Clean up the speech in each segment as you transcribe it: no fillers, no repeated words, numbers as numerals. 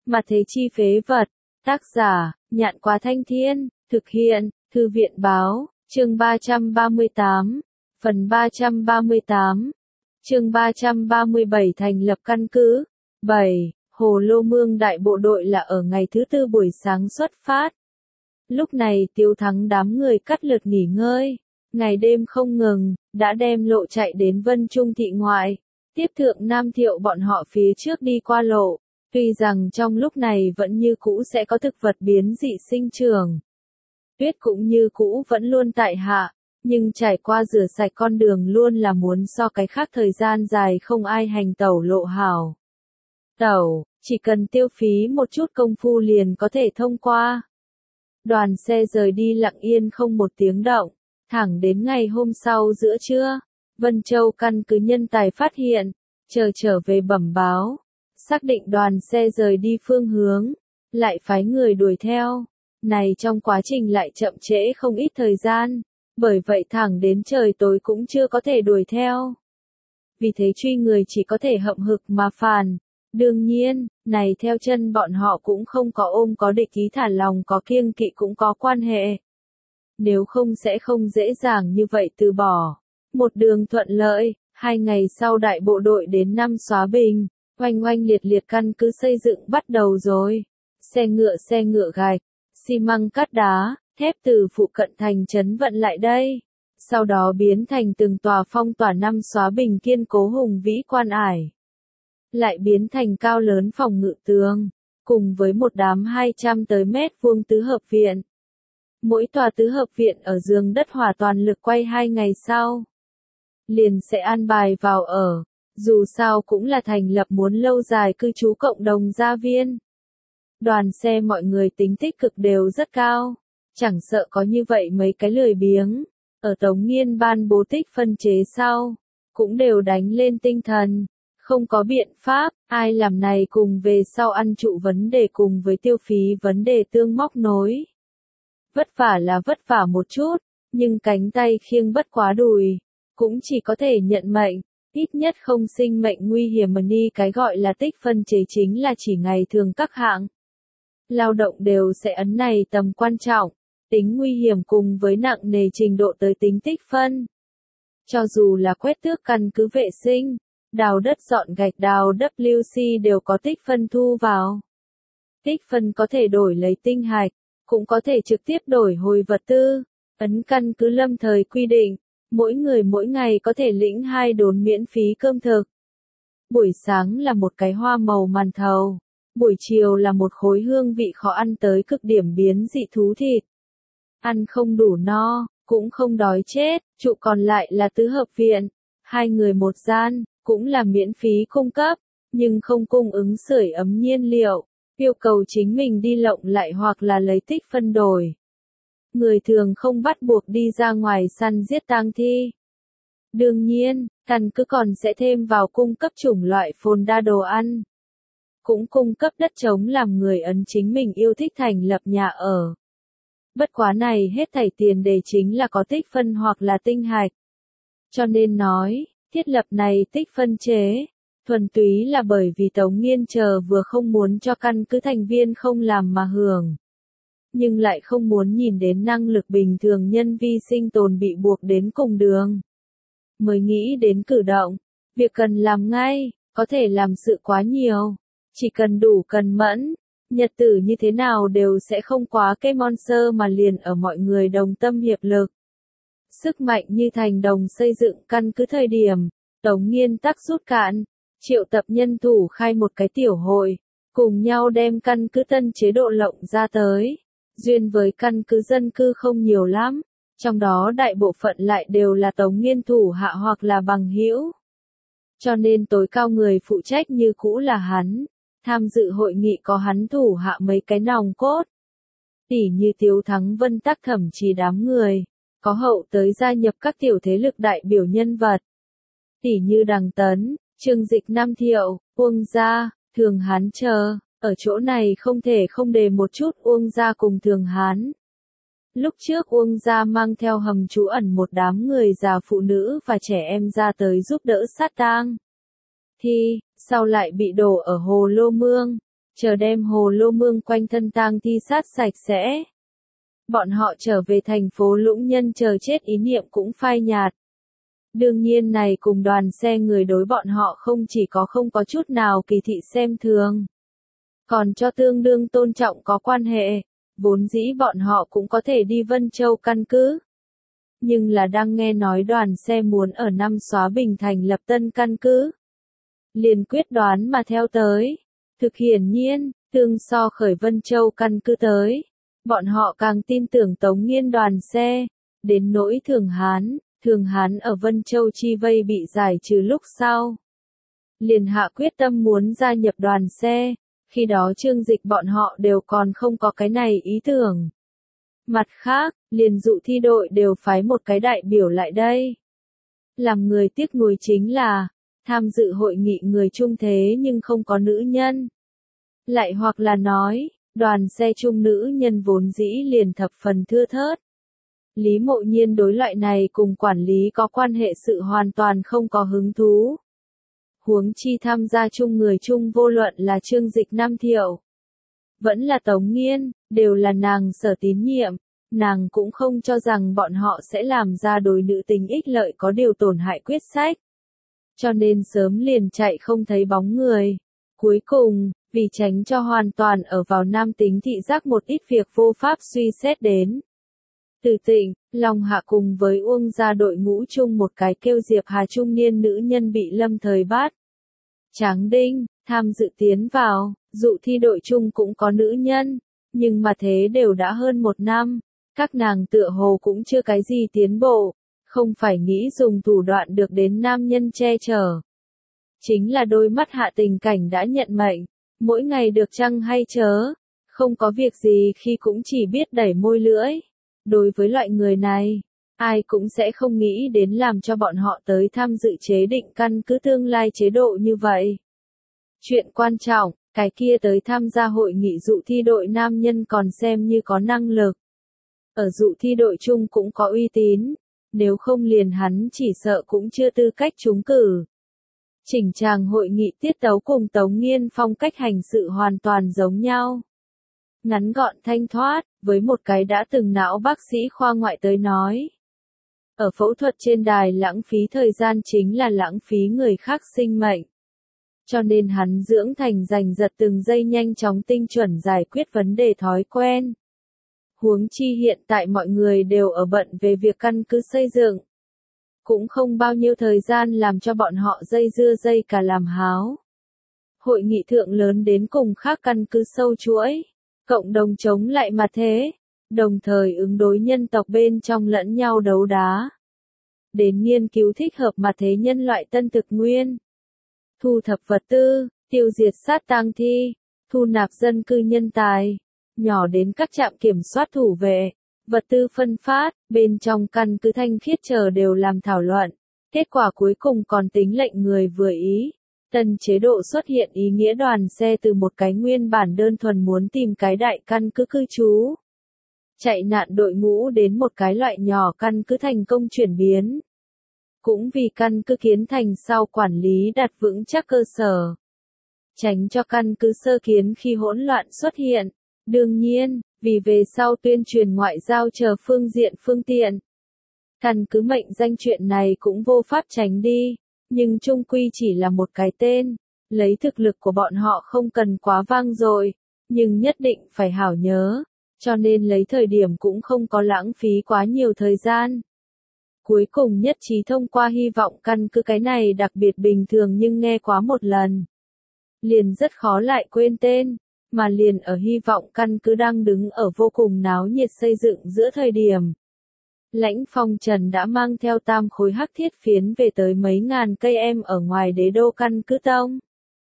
Mà thế chi phế vật. Tác giả, Nhạn Quá Thanh Thiên, thực hiện, Thư viện Báo, chương 338, phần 338, chương 337 thành lập căn cứ. 7. Hồ Lô Mương đại bộ đội là ở ngày thứ tư buổi sáng xuất phát. Lúc này Tiếu Thắng đám người cắt lượt nghỉ ngơi, ngày đêm không ngừng, đã đem lộ chạy đến Vân Trung thị ngoại, tiếp thượng Nam Thiệu bọn họ phía trước đi qua lộ. Tuy rằng trong lúc này vẫn như cũ sẽ có thực vật biến dị sinh trưởng, tuyết cũng như cũ vẫn luôn tại hạ, nhưng trải qua rửa sạch con đường luôn là muốn so cái khác thời gian dài không ai hành tẩu lộ hảo. Tẩu, chỉ cần tiêu phí một chút công phu liền có thể thông qua. Đoàn xe rời đi lặng yên không một tiếng động, thẳng đến ngày hôm sau giữa trưa, Vân Châu căn cứ nhân tài phát hiện, trở về bẩm báo, xác định đoàn xe rời đi phương hướng, lại phái người đuổi theo. Này trong quá trình lại chậm trễ không ít thời gian, bởi vậy thẳng đến trời tối cũng chưa có thể đuổi theo. Vì thế truy người chỉ có thể hậm hực mà phàn. Đương nhiên, này theo chân bọn họ cũng không có ôm có địch ý, thả lòng có kiêng kỵ cũng có quan hệ. Nếu không sẽ không dễ dàng như vậy từ bỏ. Một đường thuận lợi, 2 ngày sau đại bộ đội đến Nam Xóa Bình, oanh oanh liệt liệt căn cứ xây dựng bắt đầu rồi. Xe ngựa gạch, xi măng cát đá, thép từ phụ cận thành trấn vận lại đây. Sau đó biến thành từng tòa phong tỏa Nam Xóa Bình kiên cố hùng vĩ quan ải. Lại biến thành cao lớn phòng ngự tường, cùng với một đám 200 tới mét vuông tứ hợp viện. Mỗi tòa tứ hợp viện ở giường đất hỏa toàn lực quay 2 ngày sau, liền sẽ an bài vào ở, dù sao cũng là thành lập muốn lâu dài cư trú cộng đồng gia viên. Đoàn xe mọi người tính tích cực đều rất cao, chẳng sợ có như vậy mấy cái lười biếng, ở Tống Nghiên ban bố tích phân chế sau, cũng đều đánh lên tinh thần. Không có biện pháp, ai làm này cùng về sau ăn trụ vấn đề cùng với tiêu phí vấn đề tương móc nối. Vất vả là vất vả một chút, nhưng cánh tay khiêng bất quá đùi, cũng chỉ có thể nhận mệnh, ít nhất không sinh mệnh nguy hiểm mà ni cái gọi là tích phân chế chính là chỉ ngày thường các hạng. Lao động đều sẽ ấn này tầm quan trọng, tính nguy hiểm cùng với nặng nề trình độ tới tính tích phân. Cho dù là quét tước căn cứ vệ sinh, đào đất dọn gạch đào WC đều có tích phân thu vào. Tích phân có thể đổi lấy tinh hạch, cũng có thể trực tiếp đổi hồi vật tư. Ấn căn cứ lâm thời quy định, mỗi người mỗi ngày có thể lĩnh 2 đốn miễn phí cơm thực. Buổi sáng là một cái hoa màu màn thầu, buổi chiều là một khối hương vị khó ăn tới cực điểm biến dị thú thịt. Ăn không đủ no, cũng không đói chết, trụ còn lại là tứ hợp viện, 2 người một gian. Cũng là miễn phí cung cấp, nhưng không cung ứng sưởi ấm nhiên liệu, yêu cầu chính mình đi lộng lại hoặc là lấy tích phân đổi. Người thường không bắt buộc đi ra ngoài săn giết tang thi. Đương nhiên, căn cứ còn sẽ thêm vào cung cấp chủng loại phồn đa đồ ăn. Cũng cung cấp đất trống làm người Ấn chính mình yêu thích thành lập nhà ở. Bất quá này hết thảy tiền đề chính là có tích phân hoặc là tinh hạch. Cho nên nói, thiết lập này tích phân chế, thuần túy là bởi vì Tống Nghiên chờ vừa không muốn cho căn cứ thành viên không làm mà hưởng. Nhưng lại không muốn nhìn đến năng lực bình thường nhân vi sinh tồn bị buộc đến cùng đường. Mới nghĩ đến cử động, việc cần làm ngay, có thể làm sự quá nhiều, chỉ cần đủ cần mẫn, nhật tử như thế nào đều sẽ không quá cái monster mà liền ở mọi người đồng tâm hiệp lực. Sức mạnh như thành đồng xây dựng căn cứ thời điểm, Tống Nghiên tắc rút cạn, triệu tập nhân thủ khai một cái tiểu hội, cùng nhau đem căn cứ tân chế độ lộng ra tới. Duyên với căn cứ dân cư không nhiều lắm, trong đó đại bộ phận lại đều là Tống Nghiên thủ hạ hoặc là bằng hữu. Cho nên tối cao người phụ trách như cũ là hắn, tham dự hội nghị có hắn thủ hạ mấy cái nòng cốt. Tỉ như Tiếu Thắng Vân Tắc Thẩm Trì đám người. Có hậu tới gia nhập các tiểu thế lực đại biểu nhân vật. Tỉ như Đằng Tấn, Trương Dịch Nam Thiệu, Uông Gia, Thường Hán chờ, ở chỗ này không thể không đề một chút Uông Gia cùng Thường Hán. Lúc trước Uông Gia mang theo hầm trú ẩn một đám người già phụ nữ và trẻ em ra tới giúp đỡ sát tang. Thì, sau lại bị đổ ở Hồ Lô Mương. chờ đem hồ lô mương quanh thân tang thi sát sạch sẽ. Bọn họ trở về thành phố Lũng Nhân chờ chết ý niệm cũng phai nhạt. Đương nhiên này cùng đoàn xe người đối bọn họ không chỉ có không có chút nào kỳ thị xem thường, còn cho tương đương tôn trọng có quan hệ, vốn dĩ bọn họ cũng có thể đi Vân Châu căn cứ. Nhưng là đang nghe nói đoàn xe muốn ở năm Xóa Bình thành lập tân căn cứ, liền quyết đoán mà theo tới. Thực hiển nhiên, tương so khởi Vân Châu căn cứ tới, bọn họ càng tin tưởng Tống Nghiên đoàn xe. Đến nỗi Thường Hán ở Vân Châu chi vây bị giải trừ lúc sau, liền hạ quyết tâm muốn gia nhập đoàn xe. Khi đó Trương Dịch bọn họ đều còn không có cái này ý tưởng. Mặt khác, liền dụ thi đội đều phái một cái đại biểu lại đây. Làm người tiếc nuối chính là, tham dự hội nghị người trung thế nhưng không có nữ nhân. Lại hoặc là nói, đoàn xe trung nữ nhân vốn dĩ liền thập phần thưa thớt. Lý Mộ Nhiên đối loại này cùng quản lý có quan hệ sự hoàn toàn không có hứng thú. Huống chi tham gia chung người chung vô luận là Trương Dịch Nam Thiệu, vẫn là Tống Nghiên, đều là nàng sở tín nhiệm. Nàng cũng không cho rằng bọn họ sẽ làm ra đối nữ tính ích lợi có điều tổn hại quyết sách. Cho nên sớm liền chạy không thấy bóng người. Cuối cùng, vì tránh cho hoàn toàn ở vào nam tính thị giác một ít việc vô pháp suy xét đến. Từ Tịnh, Long Hạ cùng với Uông gia đội ngũ chung một cái kêu Diệp Hà trung niên nữ nhân bị lâm thời bắt. Tráng Đinh, tham dự tiến vào, dụ thi đội chung cũng có nữ nhân, nhưng mà thế đều đã hơn 1 năm, các nàng tựa hồ cũng chưa cái gì tiến bộ, không phải nghĩ dùng thủ đoạn được đến nam nhân che chở. Chính là đôi mắt hạ tình cảnh đã nhận mệnh, mỗi ngày được chăng hay chớ, không có việc gì khi cũng chỉ biết đẩy môi lưỡi. Đối với loại người này, ai cũng sẽ không nghĩ đến làm cho bọn họ tới tham dự chế định căn cứ tương lai chế độ như vậy. Chuyện quan trọng, cái kia tới tham gia hội nghị dụ thi đội nam nhân còn xem như có năng lực. Ở dụ thi đội chung cũng có uy tín, nếu không liền hắn chỉ sợ cũng chưa tư cách trúng cử. Chỉnh tràng hội nghị tiết tấu cùng Tống Nghiên phong cách hành sự hoàn toàn giống nhau. Ngắn gọn thanh thoát, với một cái đã từng não bác sĩ khoa ngoại tới nói. Ở phẫu thuật trên đài lãng phí thời gian chính là lãng phí người khác sinh mệnh. Cho nên hắn dưỡng thành giành giật từng giây nhanh chóng tinh chuẩn giải quyết vấn đề thói quen. Huống chi hiện tại mọi người đều ở bận về việc căn cứ xây dựng. Cũng không bao nhiêu thời gian làm cho bọn họ dây dưa dây cả làm háo. Hội nghị thượng lớn đến cùng khác căn cứ sâu chuỗi, cộng đồng chống lại mặt thế, đồng thời ứng đối nhân tộc bên trong lẫn nhau đấu đá. Đến nghiên cứu thích hợp mặt thế nhân loại tân thực nguyên. Thu thập vật tư, tiêu diệt sát tang thi, thu nạp dân cư nhân tài, nhỏ đến các trạm kiểm soát thủ vệ, vật tư phân phát, bên trong căn cứ thanh khiết chờ đều làm thảo luận. Kết quả cuối cùng còn tính lệnh người vừa ý. Tân chế độ xuất hiện ý nghĩa đoàn xe từ một cái nguyên bản đơn thuần muốn tìm cái đại căn cứ cư trú. Chạy nạn đội ngũ đến một cái loại nhỏ căn cứ thành công chuyển biến. Cũng vì căn cứ kiến thành sau quản lý đặt vững chắc cơ sở. Tránh cho căn cứ sơ kiến khi hỗn loạn xuất hiện. Đương nhiên, vì về sau tuyên truyền ngoại giao chờ phương tiện. Căn cứ mệnh danh chuyện này cũng vô pháp tránh đi. Nhưng chung quy chỉ là một cái tên, lấy thực lực của bọn họ không cần quá vang dội, nhưng nhất định phải hảo nhớ, cho nên lấy thời điểm cũng không có lãng phí quá nhiều thời gian. Cuối cùng nhất trí thông qua hy vọng căn cứ cái này đặc biệt bình thường nhưng nghe quá một lần. Liền rất khó lại quên tên, mà liền ở hy vọng căn cứ đang đứng ở vô cùng náo nhiệt xây dựng giữa thời điểm. Lãnh Phong Trần đã mang theo 3 khối hắc thiết phiến về tới mấy ngàn cây em ở ngoài đế đô căn cứ tông.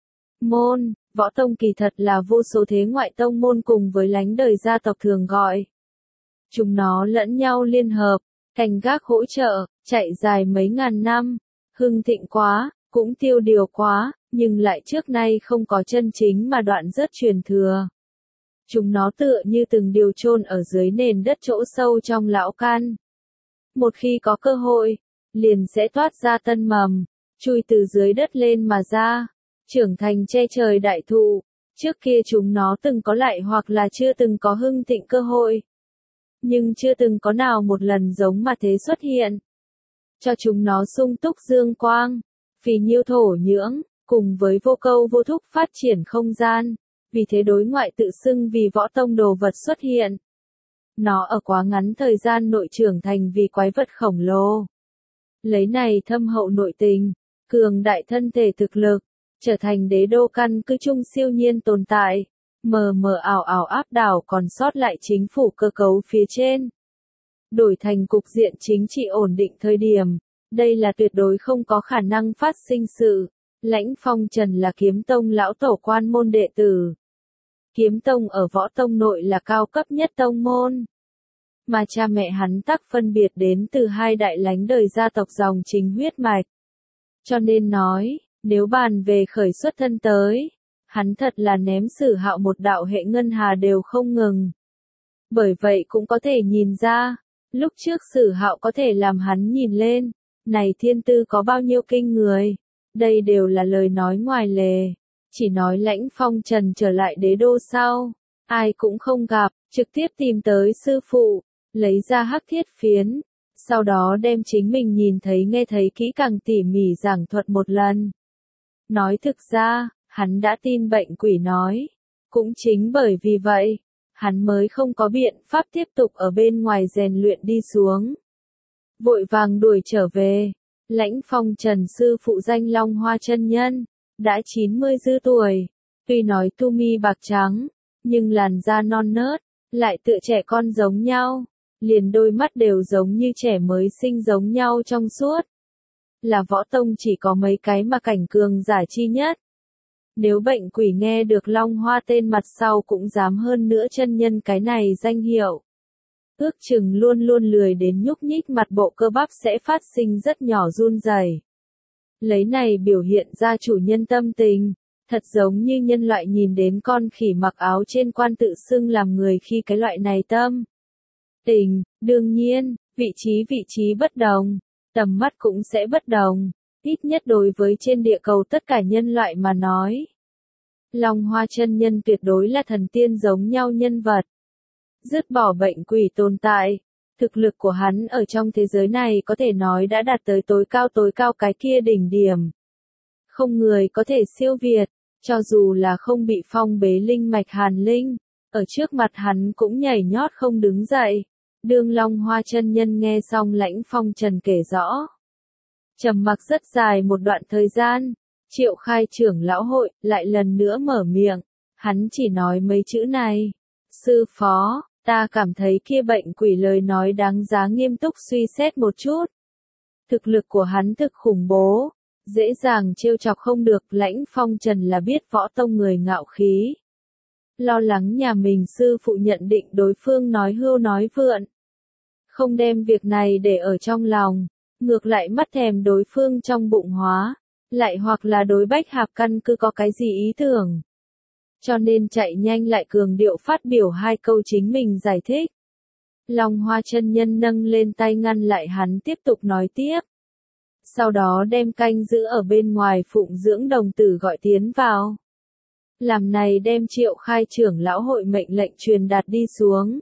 Môn, võ tông kỳ thật là vô số thế ngoại tông môn cùng với lánh đời gia tộc thường gọi. Chúng nó lẫn nhau liên hợp, canh gác hỗ trợ, chạy dài mấy ngàn năm, hưng thịnh quá, cũng tiêu điều quá, nhưng lại trước nay không có chân chính mà đoạn rớt truyền thừa. Chúng nó tựa như từng điều chôn ở dưới nền đất chỗ sâu trong lão căn. Một khi có cơ hội, liền sẽ thoát ra tân mầm, chui từ dưới đất lên mà ra, trưởng thành che trời đại thụ, Trước kia chúng nó từng có lại hoặc là chưa từng có hưng thịnh cơ hội. Nhưng chưa từng có nào một lần giống mà thế xuất hiện. Cho chúng nó sung túc dương quang, phì nhiêu thổ nhưỡng, cùng với vô câu vô thúc phát triển không gian. Vì thế đối ngoại tự xưng vì võ tông đồ vật xuất hiện. Nó ở quá ngắn thời gian nội trưởng thành vì quái vật khổng lồ. Lấy này thâm hậu nội tình, cường đại thân thể thực lực, trở thành đế đô căn cứ chung siêu nhiên tồn tại, mờ mờ ảo ảo áp đảo còn sót lại chính phủ cơ cấu phía trên. Đổi thành cục diện chính trị ổn định thời điểm, đây là tuyệt đối không có khả năng phát sinh sự. Lãnh Phong Trần là kiếm tông lão tổ quan môn đệ tử. Kiếm tông ở võ tông nội là cao cấp nhất tông môn. Mà cha mẹ hắn tắc phân biệt đến từ hai đại lánh đời gia tộc dòng chính huyết mạch. Cho nên nói, nếu bàn về khởi xuất thân tới, hắn thật là ném Sử Hạo một đạo hệ ngân hà đều không ngừng. Bởi vậy cũng có thể nhìn ra, lúc trước Sử Hạo có thể làm hắn nhìn lên, này thiên tư có bao nhiêu kinh người. Đây đều là lời nói ngoài lề. Chỉ nói Lãnh Phong Trần trở lại đế đô sau, ai cũng không gặp, trực tiếp tìm tới sư phụ, lấy ra hắc thiết phiến, sau đó đem chính mình nhìn thấy nghe thấy kỹ càng tỉ mỉ giảng thuật một lần. Nói thực ra, hắn đã tin bệnh quỷ nói. Cũng chính bởi vì vậy, hắn mới không có biện pháp tiếp tục ở bên ngoài rèn luyện đi xuống. Vội vàng đuổi trở về, Lãnh Phong Trần sư phụ danh Long Hoa chân nhân, đã 90 dư tuổi, tuy nói tu mi bạc trắng, nhưng làn da non nớt, lại tựa trẻ con giống nhau, liền đôi mắt đều giống như trẻ mới sinh giống nhau trong suốt. Là võ tông chỉ có mấy cái mà cảnh cường giả chi nhất. Nếu bệnh quỷ nghe được Long Hoa tên mặt sau cũng dám hơn nữa chân nhân cái này danh hiệu. Ước chừng luôn luôn lười đến nhúc nhích mặt bộ cơ bắp sẽ phát sinh rất nhỏ run rẩy. Lấy này biểu hiện ra chủ nhân tâm tình, thật giống như nhân loại nhìn đến con khỉ mặc áo trên quan tự xưng làm người khi cái loại này tâm tình. Đương nhiên, vị trí bất đồng, tầm mắt cũng sẽ bất đồng, ít nhất đối với trên địa cầu tất cả nhân loại mà nói. Long Hoa chân nhân tuyệt đối là thần tiên giống nhau nhân vật. Dứt bỏ bệnh quỷ tồn tại, thực lực của hắn ở trong thế giới này có thể nói đã đạt tới tối cao cái kia đỉnh điểm. Không người có thể siêu việt, cho dù là không bị phong bế linh mạch hàn linh, ở trước mặt hắn cũng nhảy nhót không đứng dậy. Đương Long Hoa chân nhân nghe xong Lãnh Phong Trần kể rõ. Trầm mặc rất dài một đoạn thời gian, Triệu Khai trưởng lão hội lại lần nữa mở miệng, hắn chỉ nói mấy chữ này. Sư phó, ta cảm thấy kia bệnh quỷ lời nói đáng giá nghiêm túc suy xét một chút. Thực lực của hắn thực khủng bố, dễ dàng trêu chọc không được. Lãnh Phong Trần là biết võ tông người ngạo khí. Lo lắng nhà mình sư phụ nhận định đối phương nói hưu nói vượn. Không đem việc này để ở trong lòng, ngược lại mắt thèm đối phương trong bụng hóa, lại hoặc là đối Bách Hạp căn cứ có cái gì ý tưởng. Cho nên chạy nhanh lại cường điệu phát biểu hai câu chính mình giải thích. Long Hoa chân nhân nâng lên tay ngăn lại hắn tiếp tục nói tiếp. Sau đó đem canh giữ ở bên ngoài phụng dưỡng đồng tử gọi tiến vào. Làm này đem Triệu Khai trưởng lão hội mệnh lệnh truyền đạt đi xuống.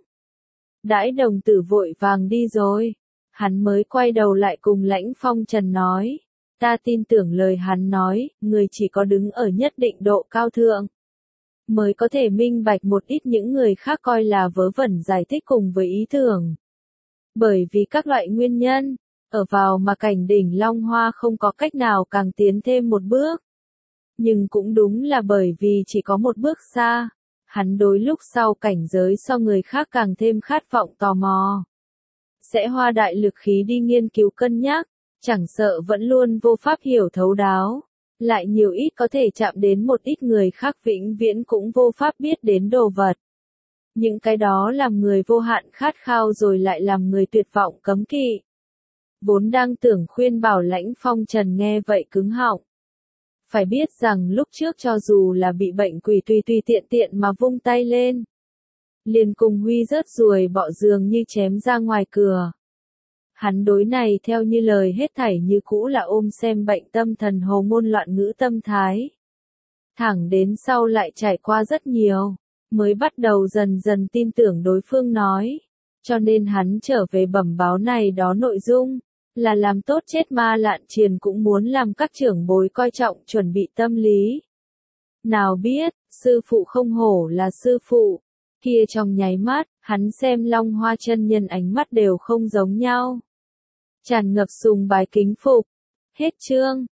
Đãi đồng tử vội vàng đi rồi, hắn mới quay đầu lại cùng Lãnh Phong Trần nói. Ta tin tưởng lời hắn nói, người chỉ có đứng ở nhất định độ cao thượng, mới có thể minh bạch một ít những người khác coi là vớ vẩn giải thích cùng với ý tưởng. Bởi vì các loại nguyên nhân, ở vào mà cảnh đỉnh Long Hoa không có cách nào càng tiến thêm một bước. Nhưng cũng đúng là bởi vì chỉ có một bước xa, hắn đối lúc sau cảnh giới so người khác càng thêm khát vọng tò mò. Sẽ hoa đại lực khí đi nghiên cứu cân nhắc, chẳng sợ vẫn luôn vô pháp hiểu thấu đáo. Lại nhiều ít có thể chạm đến một ít người khác vĩnh viễn cũng vô pháp biết đến đồ vật. Những cái đó làm người vô hạn khát khao rồi lại làm người tuyệt vọng cấm kỵ. Vốn đang tưởng khuyên bảo Lãnh Phong Trần nghe vậy cứng họng. Phải biết rằng lúc trước cho dù là bị bệnh quỷ tùy tiện tiện mà vung tay lên. Liền cùng huy rớt ruồi bọ giường như chém ra ngoài cửa. Hắn đối này theo như lời hết thảy như cũ là ôm xem bệnh tâm thần hồ ngôn loạn ngữ tâm thái. Thẳng đến sau lại trải qua rất nhiều, mới bắt đầu dần dần tin tưởng đối phương nói. Cho nên hắn trở về bẩm báo này đó nội dung, là làm tốt chết Ma Lạn Triền cũng muốn làm các trưởng bối coi trọng chuẩn bị tâm lý. Nào biết, sư phụ không hổ là sư phụ, kia trong nháy mắt, hắn xem Long Hoa chân nhân ánh mắt đều không giống nhau. Tràn ngập sùng bái kính phục. Hết chương.